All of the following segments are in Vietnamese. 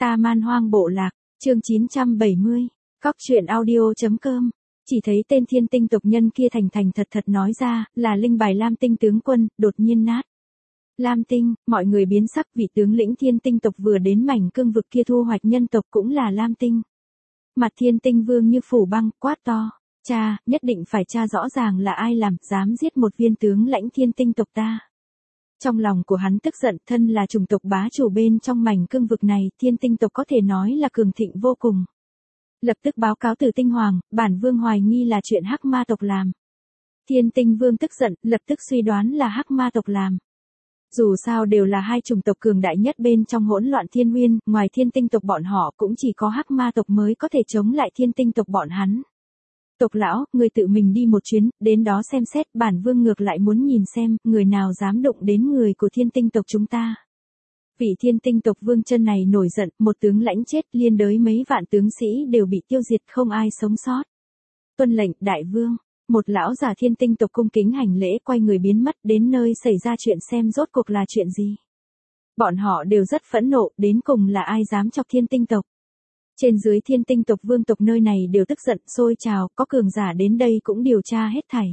Ta Man Hoang Bộ Lạc, chương 970, Cóc truyện audio.com. Chỉ thấy tên thiên tinh tộc nhân kia thành thành thật thật nói ra, là linh bài Lam Tinh tướng quân, đột nhiên nát. Lam Tinh, mọi người biến sắc, vị tướng lĩnh thiên tinh tộc vừa đến mảnh cương vực kia thu hoạch nhân tộc cũng là Lam Tinh. Mặt thiên tinh vương như phủ băng, quát to, cha, nhất định phải tra rõ ràng là ai làm, dám giết một viên tướng lãnh thiên tinh tộc ta. Trong lòng của hắn tức giận, thân là chủng tộc bá chủ bên trong mảnh cương vực này, thiên tinh tộc có thể nói là cường thịnh vô cùng. Lập tức báo cáo từ tinh hoàng, bản vương hoài nghi là chuyện hắc ma tộc làm. Thiên tinh vương tức giận, lập tức suy đoán là hắc ma tộc làm. Dù sao đều là hai chủng tộc cường đại nhất bên trong hỗn loạn thiên nguyên, ngoài thiên tinh tộc bọn họ cũng chỉ có hắc ma tộc mới có thể chống lại thiên tinh tộc bọn hắn. Tộc lão, người tự mình đi một chuyến, đến đó xem xét, bản vương ngược lại muốn nhìn xem, người nào dám đụng đến người của thiên tinh tộc chúng ta. Vị thiên tinh tộc vương chân này nổi giận, một tướng lãnh chết, liên đới mấy vạn tướng sĩ đều bị tiêu diệt, không ai sống sót. Tuân lệnh, đại vương. Một lão già thiên tinh tộc cung kính hành lễ, quay người biến mất, đến nơi xảy ra chuyện xem rốt cuộc là chuyện gì. Bọn họ đều rất phẫn nộ, đến cùng là ai dám chọc thiên tinh tộc. Trên dưới thiên tinh tộc vương tộc nơi này đều tức giận, sôi trào, có cường giả đến đây cũng điều tra hết thảy.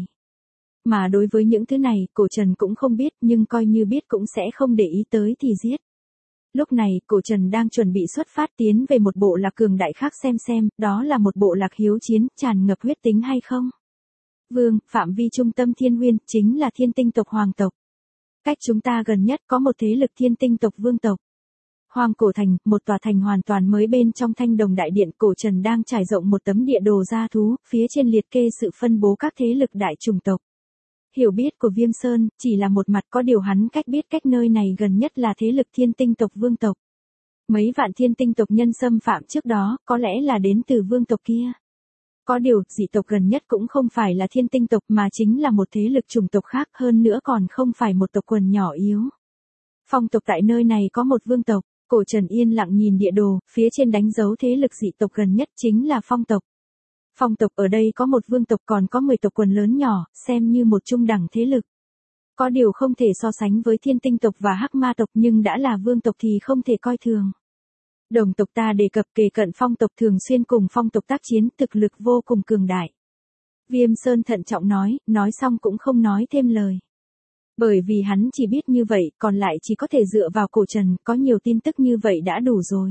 Mà đối với những thứ này, cổ trần cũng không biết, nhưng coi như biết cũng sẽ không để ý tới thì giết. Lúc này, cổ trần đang chuẩn bị xuất phát tiến về một bộ lạc cường đại khác xem, đó là một bộ lạc hiếu chiến, tràn ngập huyết tính hay không. Vương, phạm vi trung tâm thiên nguyên, chính là thiên tinh tộc hoàng tộc. Cách chúng ta gần nhất có một thế lực thiên tinh tộc vương tộc. Hoang cổ thành, một tòa thành hoàn toàn mới bên trong thanh đồng đại điện, cổ trần đang trải rộng một tấm địa đồ gia thú, phía trên liệt kê sự phân bố các thế lực đại chủng tộc. Hiểu biết của Viêm Sơn, chỉ là một mặt, có điều hắn biết cách nơi này gần nhất là thế lực thiên tinh tộc vương tộc. Mấy vạn thiên tinh tộc nhân xâm phạm trước đó, có lẽ là đến từ vương tộc kia. Có điều, dị tộc gần nhất cũng không phải là thiên tinh tộc mà chính là một thế lực chủng tộc khác, hơn nữa còn không phải một tộc quần nhỏ yếu. Phong tộc tại nơi này có một vương tộc, cổ trần yên lặng nhìn địa đồ, phía trên đánh dấu thế lực dị tộc gần nhất chính là phong tộc. Phong tộc ở đây có một vương tộc còn có 10 tộc quần lớn nhỏ, xem như một trung đẳng thế lực. Có điều không thể so sánh với thiên tinh tộc và hắc ma tộc, nhưng đã là vương tộc thì không thể coi thường. Đồng tộc ta đề cập kề cận phong tộc thường xuyên cùng phong tộc tác chiến, thực lực vô cùng cường đại. Viêm Sơn thận trọng nói xong cũng không nói thêm lời. Bởi vì hắn chỉ biết như vậy, còn lại chỉ có thể dựa vào cổ trần, có nhiều tin tức như vậy đã đủ rồi.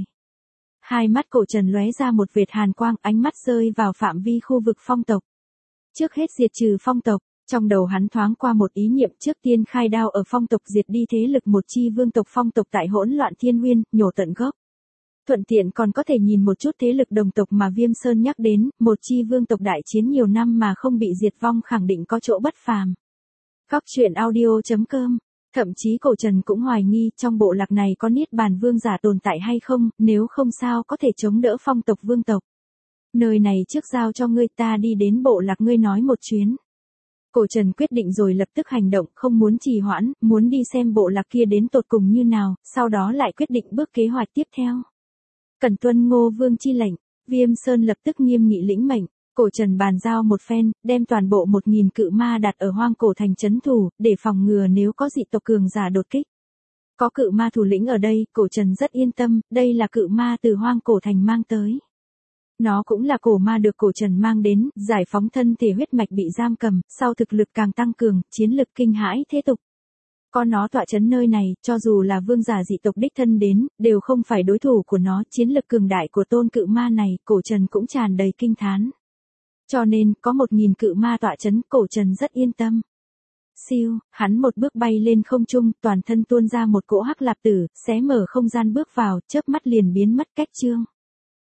Hai mắt cổ trần lóe ra một vệt hàn quang, ánh mắt rơi vào phạm vi khu vực phong tộc. Trước hết diệt trừ phong tộc, trong đầu hắn thoáng qua một ý niệm, trước tiên khai đao ở phong tộc diệt đi thế lực một chi vương tộc phong tộc tại hỗn loạn thiên nguyên, nhổ tận gốc. Thuận tiện còn có thể nhìn một chút thế lực đồng tộc mà Viêm Sơn nhắc đến, một chi vương tộc đại chiến nhiều năm mà không bị diệt vong khẳng định có chỗ bất phàm. Cóc truyện audio.com. Thậm chí cổ trần cũng hoài nghi trong bộ lạc này có niết bàn vương giả tồn tại hay không, nếu không sao có thể chống đỡ phong tộc vương tộc. Nơi này trước giao cho ngươi, ta đi đến bộ lạc ngươi nói một chuyến. Cổ trần quyết định rồi lập tức hành động, không muốn trì hoãn, muốn đi xem bộ lạc kia đến tột cùng như nào, sau đó lại quyết định bước kế hoạch tiếp theo. Cần tuân Ngô vương chi lệnh, Viêm Sơn lập tức nghiêm nghị lĩnh mệnh. Cổ trần bàn giao một phen, đem toàn bộ 1000 cự ma đặt ở hoang cổ thành trấn thủ, để phòng ngừa nếu có dị tộc cường giả đột kích. Có cự ma thủ lĩnh ở đây, cổ trần rất yên tâm, đây là cự ma từ hoang cổ thành mang tới. Nó cũng là cổ ma được cổ trần mang đến, giải phóng thân thể huyết mạch bị giam cầm, sau thực lực càng tăng cường, chiến lực kinh hãi thế tục. Có nó tọa trấn nơi này, cho dù là vương giả dị tộc đích thân đến, đều không phải đối thủ của nó, chiến lực cường đại của tôn cự ma này, cổ trần cũng tràn đầy kinh thán. Cho nên, có 1000 cự ma tọa trấn, cổ trần rất yên tâm. Siêu, hắn một bước bay lên không trung, toàn thân tuôn ra một cỗ hắc lạp tử, xé mở không gian bước vào, chớp mắt liền biến mất cách chương.